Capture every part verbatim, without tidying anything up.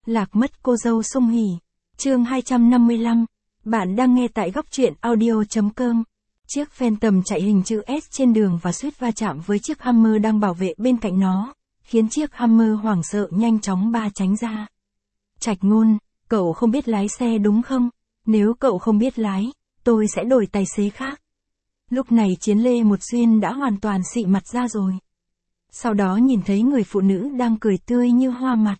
Lạc mất cô dâu Sung Hỉ. Chương hai trăm năm mươi lăm. Bạn đang nghe tại góc truyện audio chấm com. Chiếc Phantom chạy hình chữ S trên đường và suýt va chạm với chiếc Hummer đang bảo vệ bên cạnh nó, khiến chiếc Hummer hoảng sợ nhanh chóng ba tránh ra. Trạch Ngôn, cậu không biết lái xe đúng không? Nếu cậu không biết lái, tôi sẽ đổi tài xế khác. Lúc này Chiến Lê Một Xuyên đã hoàn toàn xị mặt ra rồi. Sau đó nhìn thấy người phụ nữ đang cười tươi như hoa mặt.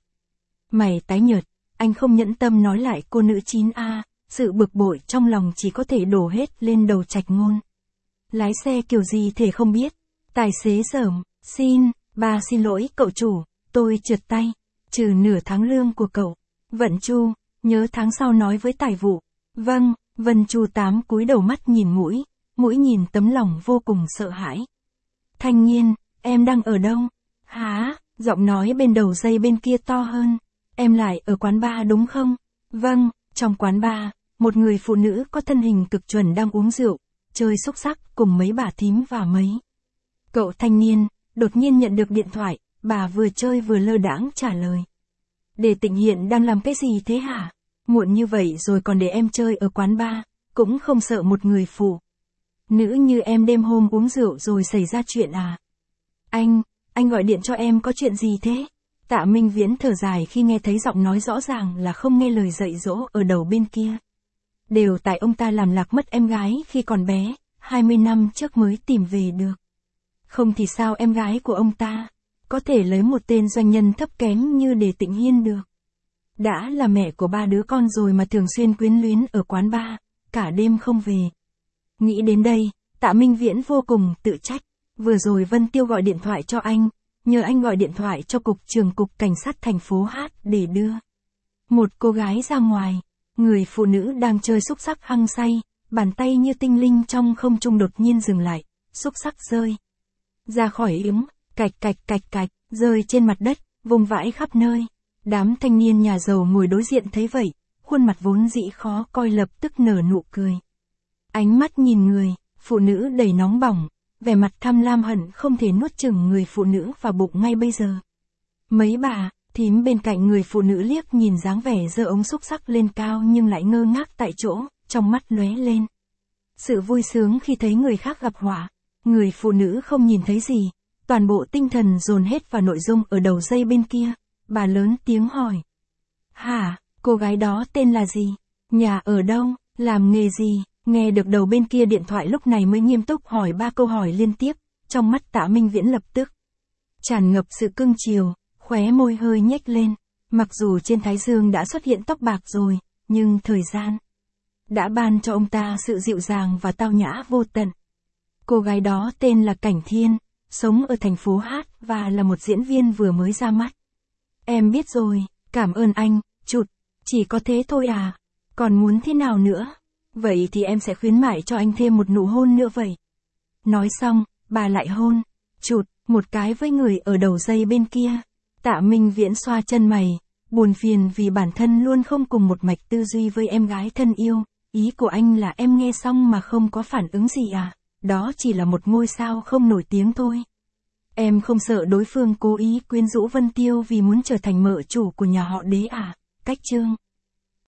Mày tái nhợt, anh không nhẫn tâm nói lại cô nữ chín A, sự bực bội trong lòng chỉ có thể đổ hết lên đầu Trạch Ngôn. Lái xe kiểu gì thể không biết. Tài xế Dởm, xin, bà xin lỗi cậu chủ, tôi trượt tay, trừ nửa tháng lương của cậu. Vận Chu, nhớ tháng sau nói với tài vụ. Vâng, Vân Chu Tám cúi đầu mắt nhìn mũi, mũi nhìn tấm lòng vô cùng sợ hãi. Thanh Nhiên, em đang ở đâu? Hả? Giọng nói bên đầu dây bên kia to hơn. Em lại ở quán bar đúng không? Vâng, trong quán bar, một người phụ nữ có thân hình cực chuẩn đang uống rượu, chơi xúc xắc cùng mấy bà thím và mấy. Cậu thanh niên, đột nhiên nhận được điện thoại, bà vừa chơi vừa lơ đãng trả lời. Để Tịnh Hiện đang làm cái gì thế hả? Muộn như vậy rồi còn để em chơi ở quán bar, cũng không sợ một người phụ nữ như em đêm hôm uống rượu rồi xảy ra chuyện à? Anh, anh gọi điện cho em có chuyện gì thế? Tạ Minh Viễn thở dài khi nghe thấy giọng nói rõ ràng là không nghe lời dạy dỗ ở đầu bên kia. Đều tại ông ta làm lạc mất em gái khi còn bé, hai mươi năm trước mới tìm về được. Không thì sao em gái của ông ta có thể lấy một tên doanh nhân thấp kém như Đề Tịnh Hiên được. Đã là mẹ của ba đứa con rồi mà thường xuyên quyến luyến ở quán bar, cả đêm không về. Nghĩ đến đây, Tạ Minh Viễn vô cùng tự trách. Vừa rồi Vân Tiêu gọi điện thoại cho anh, nhờ anh gọi điện thoại cho cục trưởng cục cảnh sát thành phố Hát để đưa một cô gái ra ngoài. Người phụ nữ đang chơi xúc xắc hăng say, bàn tay như tinh linh trong không trung đột nhiên dừng lại, xúc xắc rơi ra khỏi yếm, cạch cạch cạch cạch, rơi trên mặt đất, vùng vãi khắp nơi. Đám thanh niên nhà giàu ngồi đối diện thấy vậy, khuôn mặt vốn dĩ khó coi lập tức nở nụ cười. Ánh mắt nhìn người phụ nữ đầy nóng bỏng, vẻ mặt tham lam hận không thể nuốt chửng người phụ nữ vào bụng ngay bây giờ. Mấy bà thím bên cạnh người phụ nữ liếc nhìn dáng vẻ giơ ống xúc xắc lên cao nhưng lại ngơ ngác tại chỗ, trong mắt lóe lên sự vui sướng khi thấy người khác gặp họa. Người phụ nữ không nhìn thấy gì, toàn bộ tinh thần dồn hết vào nội dung ở đầu dây bên kia. Bà lớn tiếng hỏi. Hả, cô gái đó tên là gì? Nhà ở đâu? Làm nghề gì? Nghe được đầu bên kia điện thoại lúc này mới nghiêm túc hỏi ba câu hỏi liên tiếp, trong mắt Tạ Minh Viễn lập tức tràn ngập sự cưng chiều, khóe môi hơi nhếch lên. Mặc dù trên thái dương đã xuất hiện tóc bạc rồi, nhưng thời gian đã ban cho ông ta sự dịu dàng và tao nhã vô tận. Cô gái đó tên là Cảnh Thiên, sống ở thành phố Hát và là một diễn viên vừa mới ra mắt. Em biết rồi, cảm ơn anh, chụt, chỉ có thế thôi à, còn muốn thế nào nữa? Vậy thì em sẽ khuyến mại cho anh thêm một nụ hôn nữa vậy. Nói xong, bà lại hôn, chụt, một cái với người ở đầu dây bên kia. Tạ Minh Viễn xoa chân mày, buồn phiền vì bản thân luôn không cùng một mạch tư duy với em gái thân yêu. Ý của anh là em nghe xong mà không có phản ứng gì à? Đó chỉ là một ngôi sao không nổi tiếng thôi. Em không sợ đối phương cố ý quyến rũ Vân Tiêu vì muốn trở thành mợ chủ của nhà họ Đế à? Cách chương